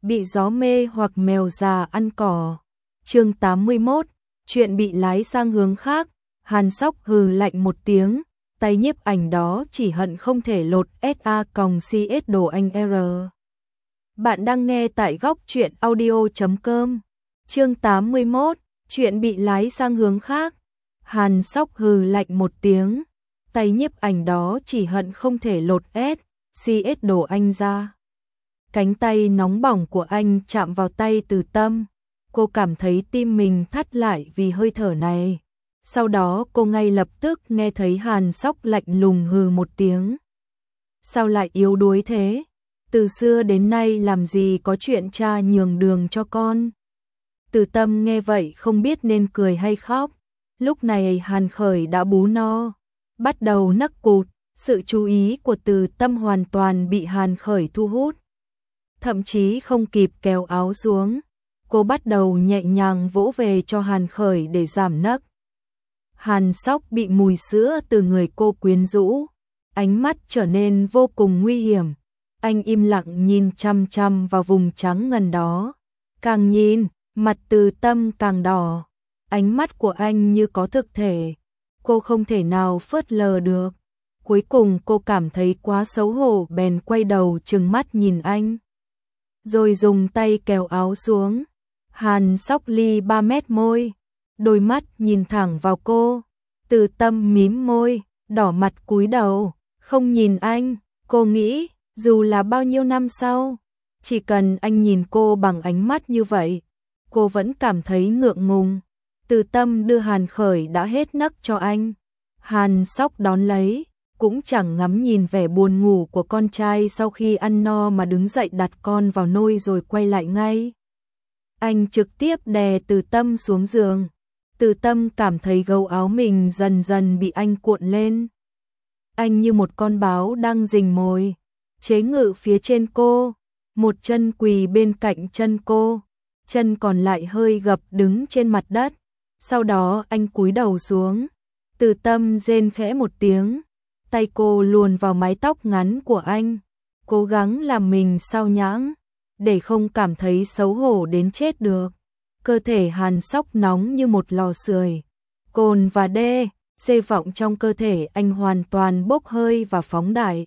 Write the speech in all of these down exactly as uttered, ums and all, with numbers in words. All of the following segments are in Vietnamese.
Bị gió mê hoặc mèo già ăn cỏ. Chương tám mươi mốt, chuyện bị lái sang hướng khác. Hàn Sóc hừ lạnh một tiếng, tay nhiếp ảnh đó chỉ hận không thể lột sa còng cs đồ anh R. Bạn đang nghe tại góc truyện audio chấm com. Chương tám mươi mốt, chuyện bị lái sang hướng khác. Hàn Sóc hừ lạnh một tiếng, tay nhiếp ảnh đó chỉ hận không thể lột S, cs đồ anh ra. Cánh tay nóng bỏng của anh chạm vào tay Từ Tâm. Cô cảm thấy tim mình thắt lại vì hơi thở này. Sau đó cô ngay lập tức nghe thấy Hàn Sóc lạnh lùng hừ một tiếng. Sao lại yếu đuối thế? Từ xưa đến nay làm gì có chuyện cha nhường đường cho con? Từ Tâm nghe vậy không biết nên cười hay khóc. Lúc này Hàn Khởi đã bú no, bắt đầu nấc cụt. Sự chú ý của Từ Tâm hoàn toàn bị Hàn Khởi thu hút. Thậm chí không kịp kéo áo xuống, cô bắt đầu nhẹ nhàng vỗ về cho Hàn Khởi để giảm nấc. Hàn Sóc bị mùi sữa từ người cô quyến rũ, ánh mắt trở nên vô cùng nguy hiểm. Anh im lặng nhìn chăm chăm vào vùng trắng ngần đó. Càng nhìn, mặt Từ Tâm càng đỏ. Ánh mắt của anh như có thực thể, cô không thể nào phớt lờ được. Cuối cùng cô cảm thấy quá xấu hổ bèn quay đầu trừng mắt nhìn anh. Rồi dùng tay kéo áo xuống. Hàn Sóc ly ba mét môi, đôi mắt nhìn thẳng vào cô. Từ Tâm mím môi, đỏ mặt cúi đầu, không nhìn anh. Cô nghĩ, dù là bao nhiêu năm sau, chỉ cần anh nhìn cô bằng ánh mắt như vậy, cô vẫn cảm thấy ngượng ngùng. Từ Tâm đưa Hàn Khởi đã hết nấc cho anh. Hàn Sóc đón lấy, cũng chẳng ngắm nhìn vẻ buồn ngủ của con trai sau khi ăn no mà đứng dậy đặt con vào nôi rồi quay lại ngay. Anh trực tiếp đè Từ Tâm xuống giường. Từ Tâm cảm thấy gấu áo mình dần dần bị anh cuộn lên. Anh như một con báo đang rình mồi, chế ngự phía trên cô, một chân quỳ bên cạnh chân cô, chân còn lại hơi gập đứng trên mặt đất. Sau đó anh cúi đầu xuống. Từ Tâm rên khẽ một tiếng, tay cô luồn vào mái tóc ngắn của anh, cố gắng làm mình sao nhãng, để không cảm thấy xấu hổ đến chết được. Cơ thể Hàn Sóc nóng như một lò sưởi, cồn và đê, xê vọng trong cơ thể anh hoàn toàn bốc hơi và phóng đại.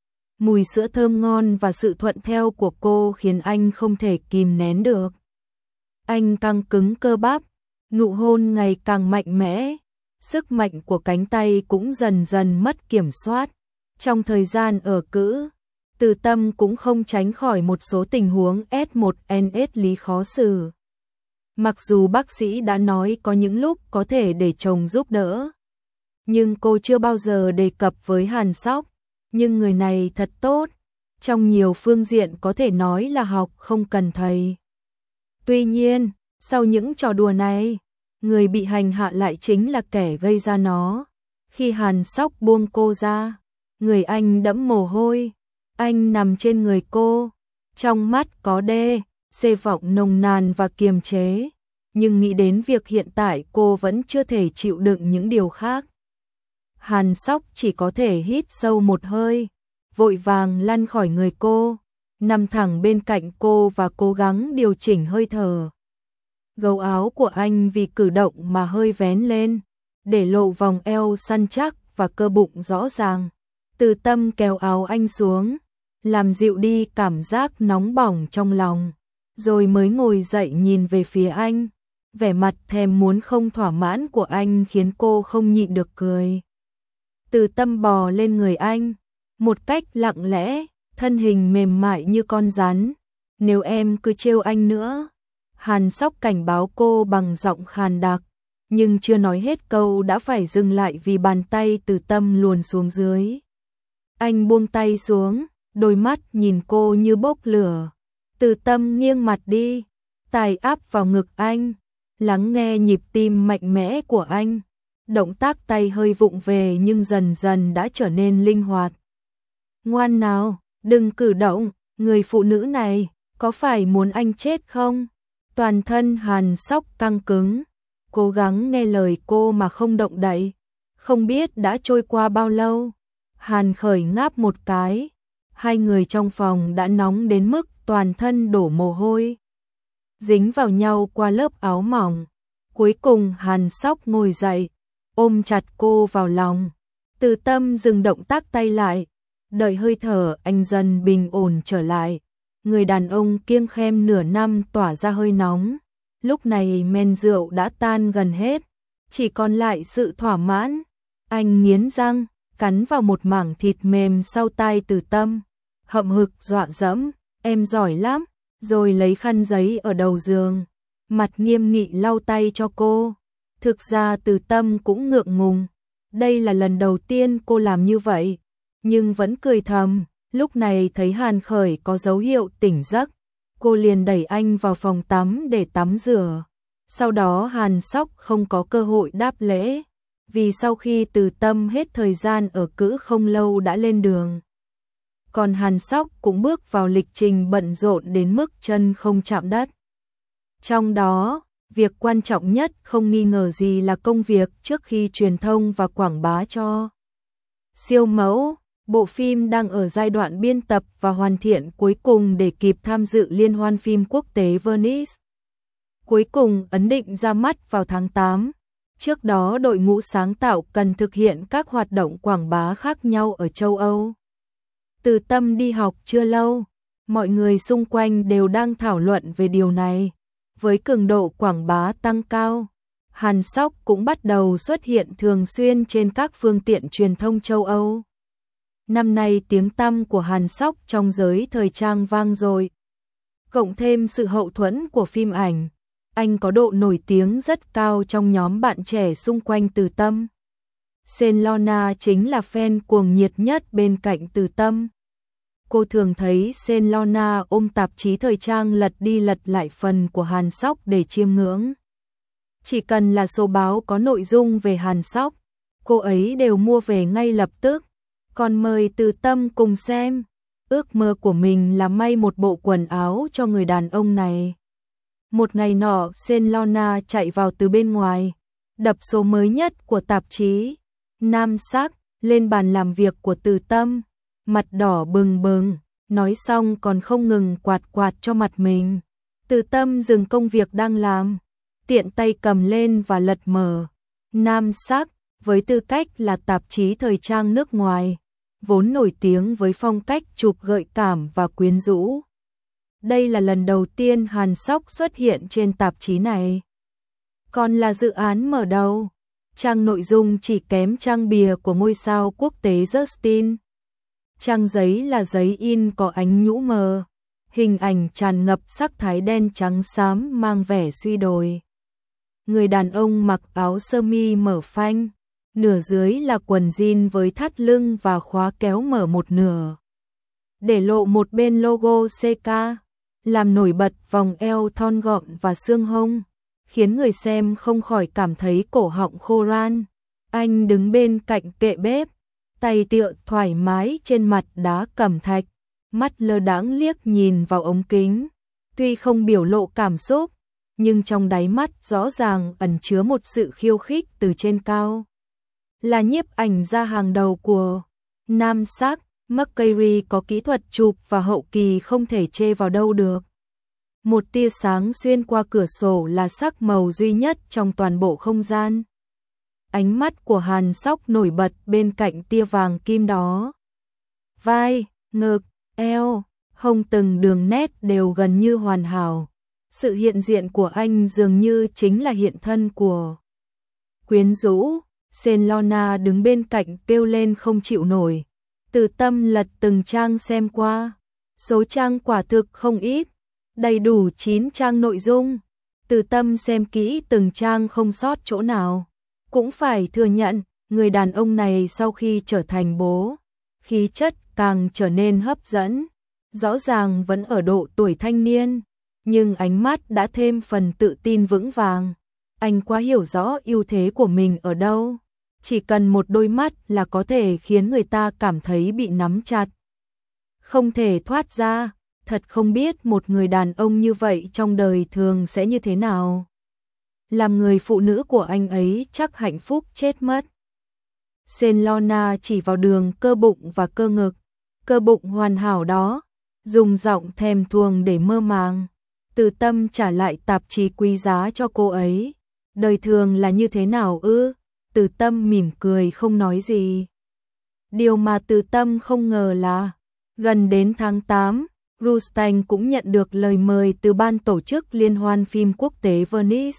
Mùi sữa thơm ngon và sự thuận theo của cô khiến anh không thể kìm nén được. Anh căng cứng cơ bắp, nụ hôn ngày càng mạnh mẽ. Sức mạnh của cánh tay cũng dần dần mất kiểm soát. Trong thời gian ở cữ, Từ Tâm cũng không tránh khỏi một số tình huống S một N S lý khó xử. Mặc dù bác sĩ đã nói có những lúc có thể để chồng giúp đỡ, nhưng cô chưa bao giờ đề cập với Hàn Sóc. Nhưng người này thật tốt, trong nhiều phương diện có thể nói là học không cần thầy. Tuy nhiên, sau những trò đùa này, người bị hành hạ lại chính là kẻ gây ra nó. Khi Hàn Sóc buông cô ra, người anh đẫm mồ hôi. Anh nằm trên người cô, trong mắt có đê, xê vọng nồng nàn và kiềm chế. Nhưng nghĩ đến việc hiện tại cô vẫn chưa thể chịu đựng những điều khác. Hàn Sóc chỉ có thể hít sâu một hơi, vội vàng lăn khỏi người cô, nằm thẳng bên cạnh cô và cố gắng điều chỉnh hơi thở. Gấu áo của anh vì cử động mà hơi vén lên, để lộ vòng eo săn chắc và cơ bụng rõ ràng. Từ Tâm kéo áo anh xuống, làm dịu đi cảm giác nóng bỏng trong lòng, rồi mới ngồi dậy nhìn về phía anh. Vẻ mặt thèm muốn không thỏa mãn của anh khiến cô không nhịn được cười. Từ Tâm bò lên người anh, một cách lặng lẽ, thân hình mềm mại như con rắn. Nếu em cứ trêu anh nữa, Hàn Sóc cảnh báo cô bằng giọng khàn đặc, nhưng chưa nói hết câu đã phải dừng lại vì bàn tay Từ Tâm luồn xuống dưới. Anh buông tay xuống, đôi mắt nhìn cô như bốc lửa. Từ Tâm nghiêng mặt đi, tay áp vào ngực anh, lắng nghe nhịp tim mạnh mẽ của anh. Động tác tay hơi vụng về nhưng dần dần đã trở nên linh hoạt. Ngoan nào, đừng cử động, người phụ nữ này, có phải muốn anh chết không? Toàn thân Hàn Sóc căng cứng, cố gắng nghe lời cô mà không động đậy. Không biết đã trôi qua bao lâu, Hàn Khởi ngáp một cái. Hai người trong phòng đã nóng đến mức toàn thân đổ mồ hôi, dính vào nhau qua lớp áo mỏng. Cuối cùng Hàn Sóc ngồi dậy, ôm chặt cô vào lòng. Từ Tâm dừng động tác tay lại, đợi hơi thở anh dần bình ổn trở lại. Người đàn ông kiêng khem nửa năm tỏa ra hơi nóng. Lúc này men rượu đã tan gần hết, chỉ còn lại sự thỏa mãn. Anh nghiến răng, cắn vào một mảng thịt mềm sau tai Từ Tâm, hậm hực dọa dẫm, em giỏi lắm, rồi lấy khăn giấy ở đầu giường, mặt nghiêm nghị lau tay cho cô. Thực ra Từ Tâm cũng ngượng ngùng, đây là lần đầu tiên cô làm như vậy, nhưng vẫn cười thầm. Lúc này thấy Hàn Khởi có dấu hiệu tỉnh giấc, cô liền đẩy anh vào phòng tắm để tắm rửa. Sau đó Hàn Sóc không có cơ hội đáp lễ, vì sau khi Từ Tâm hết thời gian ở cữ không lâu đã lên đường. Còn Hàn Sóc cũng bước vào lịch trình bận rộn đến mức chân không chạm đất. Trong đó, việc quan trọng nhất không nghi ngờ gì là công việc trước khi truyền thông và quảng bá cho siêu mẫu. Bộ phim đang ở giai đoạn biên tập và hoàn thiện cuối cùng để kịp tham dự Liên hoan phim quốc tế Venice. Cuối cùng ấn định ra mắt vào tháng tám. Trước đó đội ngũ sáng tạo cần thực hiện các hoạt động quảng bá khác nhau ở châu Âu. Từ Tâm đi học chưa lâu, mọi người xung quanh đều đang thảo luận về điều này. Với cường độ quảng bá tăng cao, Hàn Sóc cũng bắt đầu xuất hiện thường xuyên trên các phương tiện truyền thông châu Âu. Năm nay tiếng tăm của Hàn Sóc trong giới thời trang vang dội. Cộng thêm sự hậu thuẫn của phim ảnh, anh có độ nổi tiếng rất cao trong nhóm bạn trẻ xung quanh Từ Tâm. Selona chính là fan cuồng nhiệt nhất bên cạnh Từ Tâm. Cô thường thấy Selona ôm tạp chí thời trang lật đi lật lại phần của Hàn Sóc để chiêm ngưỡng. Chỉ cần là số báo có nội dung về Hàn Sóc, cô ấy đều mua về ngay lập tức, còn mời Từ Tâm cùng xem. Ước mơ của mình là may một bộ quần áo cho người đàn ông này. Một ngày nọ, Selona chạy vào từ bên ngoài, đập số mới nhất của tạp chí Nam Sắc lên bàn làm việc của Từ Tâm, mặt đỏ bừng bừng, nói xong còn không ngừng quạt quạt cho mặt mình. Từ Tâm dừng công việc đang làm, tiện tay cầm lên và lật mở. Nam Sắc, với tư cách là tạp chí thời trang nước ngoài, vốn nổi tiếng với phong cách chụp gợi cảm và quyến rũ. Đây là lần đầu tiên Hàn Sóc xuất hiện trên tạp chí này. Còn là dự án mở đầu, trang nội dung chỉ kém trang bìa của ngôi sao quốc tế Justin. Trang giấy là giấy in có ánh nhũ mờ, hình ảnh tràn ngập sắc thái đen trắng xám mang vẻ suy đồi. Người đàn ông mặc áo sơ mi mở phanh, nửa dưới là quần jean với thắt lưng và khóa kéo mở một nửa, để lộ một bên logo xê ca, làm nổi bật vòng eo thon gọn và xương hông, khiến người xem không khỏi cảm thấy cổ họng khô ran. Anh đứng bên cạnh kệ bếp, tay tựa thoải mái trên mặt đá cẩm thạch, mắt lơ đãng liếc nhìn vào ống kính. Tuy không biểu lộ cảm xúc, nhưng trong đáy mắt rõ ràng ẩn chứa một sự khiêu khích từ trên cao. Là nhiếp ảnh gia hàng đầu của Nam Sắc, McCary có kỹ thuật chụp và hậu kỳ không thể chê vào đâu được. Một tia sáng xuyên qua cửa sổ là sắc màu duy nhất trong toàn bộ không gian. Ánh mắt của Hàn Sóc nổi bật bên cạnh tia vàng kim đó. Vai, ngực, eo, hông từng đường nét đều gần như hoàn hảo. Sự hiện diện của anh dường như chính là hiện thân của quyến rũ. Selona đứng bên cạnh kêu lên không chịu nổi. Từ Tâm lật từng trang xem qua. Số trang quả thực không ít, đầy đủ chín trang nội dung. Từ Tâm xem kỹ từng trang không sót chỗ nào. Cũng phải thừa nhận, người đàn ông này sau khi trở thành bố, khí chất càng trở nên hấp dẫn. Rõ ràng vẫn ở độ tuổi thanh niên, nhưng ánh mắt đã thêm phần tự tin vững vàng. Anh quá hiểu rõ ưu thế của mình ở đâu. Chỉ cần một đôi mắt là có thể khiến người ta cảm thấy bị nắm chặt, không thể thoát ra. Thật không biết một người đàn ông như vậy trong đời thường sẽ như thế nào. Làm người phụ nữ của anh ấy chắc hạnh phúc chết mất. Selona chỉ vào đường cơ bụng và cơ ngực. Cơ bụng hoàn hảo đó, dùng giọng thèm thuồng để mơ màng. Từ Tâm trả lại tạp chí quý giá cho cô ấy. Đời thường là như thế nào ư? Từ Tâm mỉm cười không nói gì. Điều mà Từ Tâm không ngờ là, gần đến tháng tám, Rostand cũng nhận được lời mời từ ban tổ chức Liên hoan phim quốc tế Venice.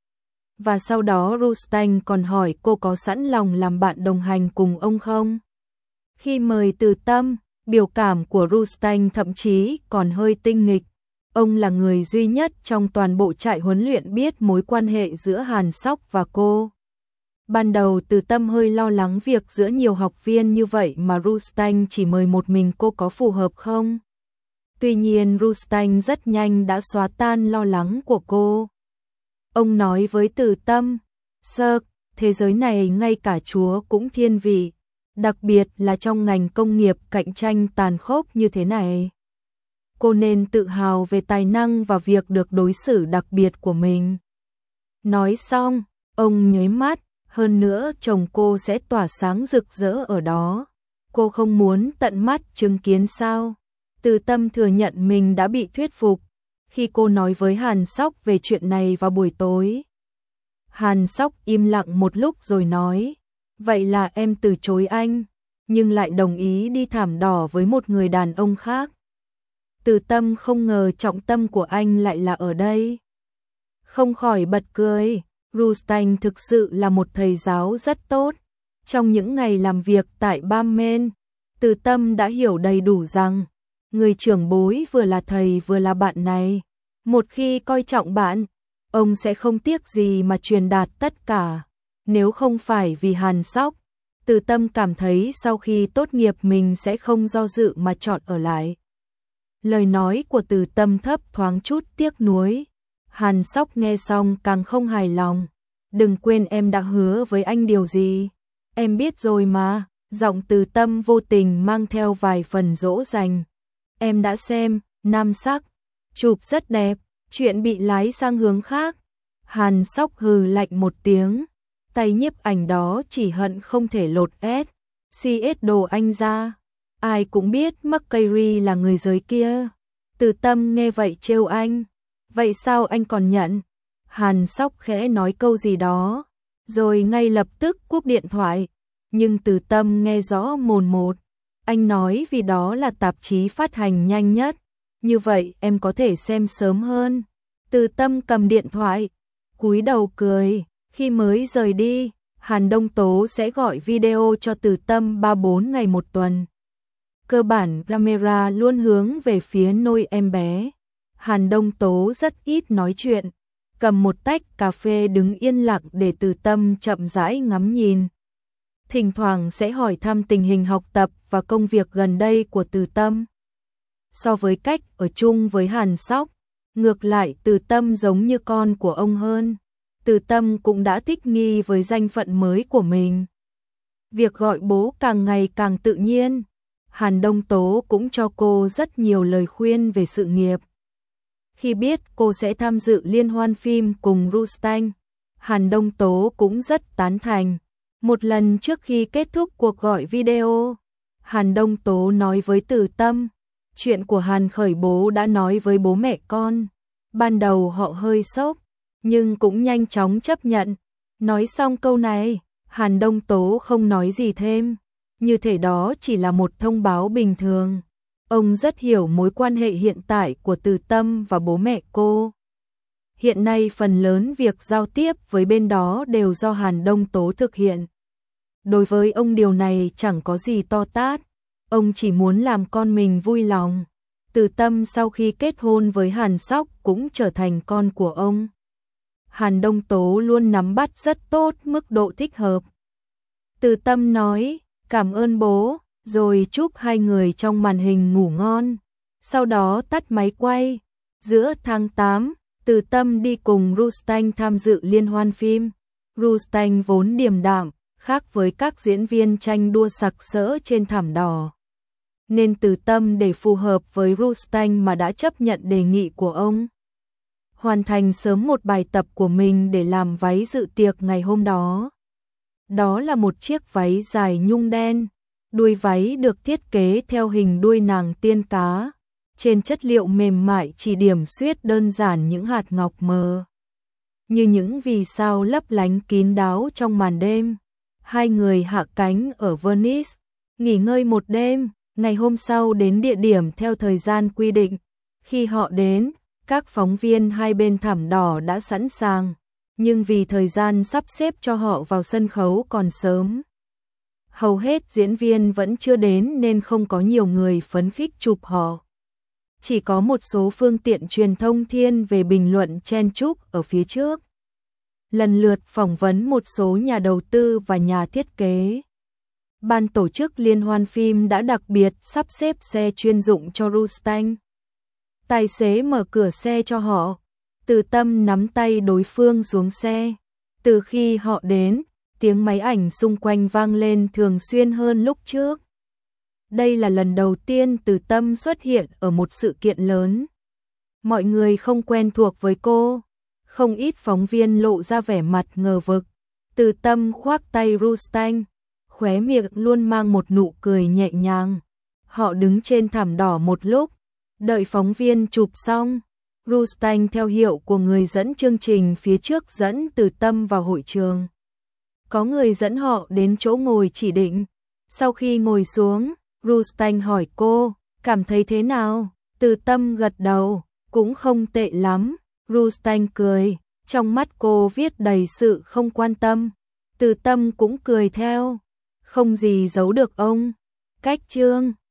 Và sau đó Rostand còn hỏi cô có sẵn lòng làm bạn đồng hành cùng ông không? Khi mời Từ Tâm, biểu cảm của Rostand thậm chí còn hơi tinh nghịch. Ông là người duy nhất trong toàn bộ trại huấn luyện biết mối quan hệ giữa Hàn Sóc và cô. Ban đầu Từ Tâm hơi lo lắng việc giữa nhiều học viên như vậy mà Rostand chỉ mời một mình cô có phù hợp không? Tuy nhiên Rostand rất nhanh đã xóa tan lo lắng của cô. Ông nói với Từ Tâm, "Sơ, thế giới này ngay cả Chúa cũng thiên vị, đặc biệt là trong ngành công nghiệp cạnh tranh tàn khốc như thế này. Cô nên tự hào về tài năng và việc được đối xử đặc biệt của mình." Nói xong, ông nháy mắt, hơn nữa chồng cô sẽ tỏa sáng rực rỡ ở đó. Cô không muốn tận mắt chứng kiến sao? Từ Tâm thừa nhận mình đã bị thuyết phục khi cô nói với Hàn Sóc về chuyện này vào buổi tối. Hàn Sóc im lặng một lúc rồi nói, "Vậy là em từ chối anh, nhưng lại đồng ý đi thảm đỏ với một người đàn ông khác." Từ Tâm không ngờ trọng tâm của anh lại là ở đây. Không khỏi bật cười, Rostand thực sự là một thầy giáo rất tốt. Trong những ngày làm việc tại Balmain, Từ Tâm đã hiểu đầy đủ rằng, người trưởng bối vừa là thầy vừa là bạn này. Một khi coi trọng bạn, ông sẽ không tiếc gì mà truyền đạt tất cả. Nếu không phải vì Hàn Sóc, Từ Tâm cảm thấy sau khi tốt nghiệp mình sẽ không do dự mà chọn ở lại. Lời nói của Từ Tâm thấp thoáng chút tiếc nuối. Hàn Sóc nghe xong càng không hài lòng. "Đừng quên em đã hứa với anh điều gì." "Em biết rồi mà." Giọng Từ Tâm vô tình mang theo vài phần dỗ dành. "Em đã xem, nam sắc, chụp rất đẹp." Chuyện bị lái sang hướng khác. Hàn Sóc hừ lạnh một tiếng. Tay nhiếp ảnh đó chỉ hận không thể lột S, xê ét đồ anh ra. Ai cũng biết McCary là người giới kia. Từ Tâm nghe vậy trêu anh. "Vậy sao anh còn nhận?" Hàn Sóc khẽ nói câu gì đó, rồi ngay lập tức cúp điện thoại. Nhưng Từ Tâm nghe rõ mồn một. Anh nói vì đó là tạp chí phát hành nhanh nhất. Như vậy em có thể xem sớm hơn. Từ Tâm cầm điện thoại, cúi đầu cười. Khi mới rời đi, Hàn Đông Tố sẽ gọi video cho Từ Tâm ba bốn ngày một tuần. Cơ bản camera luôn hướng về phía nôi em bé. Hàn Đông Tố rất ít nói chuyện, cầm một tách cà phê đứng yên lặng để Từ Tâm chậm rãi ngắm nhìn. Thỉnh thoảng sẽ hỏi thăm tình hình học tập và công việc gần đây của Từ Tâm. So với cách ở chung với Hàn Sóc, ngược lại Từ Tâm giống như con của ông hơn. Từ Tâm cũng đã thích nghi với danh phận mới của mình. Việc gọi bố càng ngày càng tự nhiên. Hàn Đông Tố cũng cho cô rất nhiều lời khuyên về sự nghiệp. Khi biết cô sẽ tham dự liên hoan phim cùng Rostand, Hàn Đông Tố cũng rất tán thành. Một lần trước khi kết thúc cuộc gọi video, Hàn Đông Tố nói với Từ Tâm, chuyện của Hàn Khởi bố đã nói với bố mẹ con. Ban đầu họ hơi sốc, nhưng cũng nhanh chóng chấp nhận. Nói xong câu này, Hàn Đông Tố không nói gì thêm, như thể đó chỉ là một thông báo bình thường. Ông rất hiểu mối quan hệ hiện tại của Từ Tâm và bố mẹ cô. Hiện nay phần lớn việc giao tiếp với bên đó đều do Hàn Đông Tố thực hiện. Đối với ông điều này chẳng có gì to tát, ông chỉ muốn làm con mình vui lòng. Từ Tâm sau khi kết hôn với Hàn Sóc cũng trở thành con của ông. Hàn Đông Tố luôn nắm bắt rất tốt mức độ thích hợp. Từ Tâm nói, "Cảm ơn bố", rồi chúc hai người trong màn hình ngủ ngon. Sau đó tắt máy quay. Giữa tháng tám, Từ Tâm đi cùng Rostand tham dự liên hoan phim. Rostand vốn điềm đạm, khác với các diễn viên tranh đua sặc sỡ trên thảm đỏ. Nên Từ Tâm để phù hợp với Rostand mà đã chấp nhận đề nghị của ông. Hoàn thành sớm một bài tập của mình để làm váy dự tiệc ngày hôm đó. Đó là một chiếc váy dài nhung đen, đuôi váy được thiết kế theo hình đuôi nàng tiên cá. trên chất liệu mềm mại chỉ điểm xuyết đơn giản những hạt ngọc mờ như những vì sao lấp lánh kín đáo trong màn đêm. Hai người hạ cánh ở Venice, nghỉ ngơi một đêm, ngày hôm sau đến địa điểm theo thời gian quy định. Khi họ đến, các phóng viên hai bên thảm đỏ đã sẵn sàng, nhưng vì thời gian sắp xếp cho họ vào sân khấu còn sớm, hầu hết diễn viên vẫn chưa đến nên không có nhiều người phấn khích chụp họ. Chỉ có một số phương tiện truyền thông thiên về bình luận chen chúc ở phía trước, lần lượt phỏng vấn một số nhà đầu tư và nhà thiết kế. Ban tổ chức liên hoan phim đã đặc biệt sắp xếp xe chuyên dụng cho Rostand. Tài xế mở cửa xe cho họ, Từ Tâm nắm tay đối phương xuống xe. Từ khi họ đến, tiếng máy ảnh xung quanh vang lên thường xuyên hơn lúc trước. Đây là lần đầu tiên Từ Tâm xuất hiện ở một sự kiện lớn. Mọi người không quen thuộc với cô, không ít phóng viên lộ ra vẻ mặt ngờ vực. Từ Tâm khoác tay Rostand, khóe miệng luôn mang một nụ cười nhẹ nhàng. Họ đứng trên thảm đỏ một lúc, đợi phóng viên chụp xong. Rostand theo hiệu của người dẫn chương trình phía trước dẫn Từ Tâm vào hội trường. Có người dẫn họ đến chỗ ngồi chỉ định. Sau khi ngồi xuống, Rostand hỏi cô, cảm thấy thế nào? Từ Tâm gật đầu, cũng không tệ lắm. Rostand cười, trong mắt cô viết đầy sự không quan tâm. Từ Tâm cũng cười theo, không gì giấu được ông. Cách chương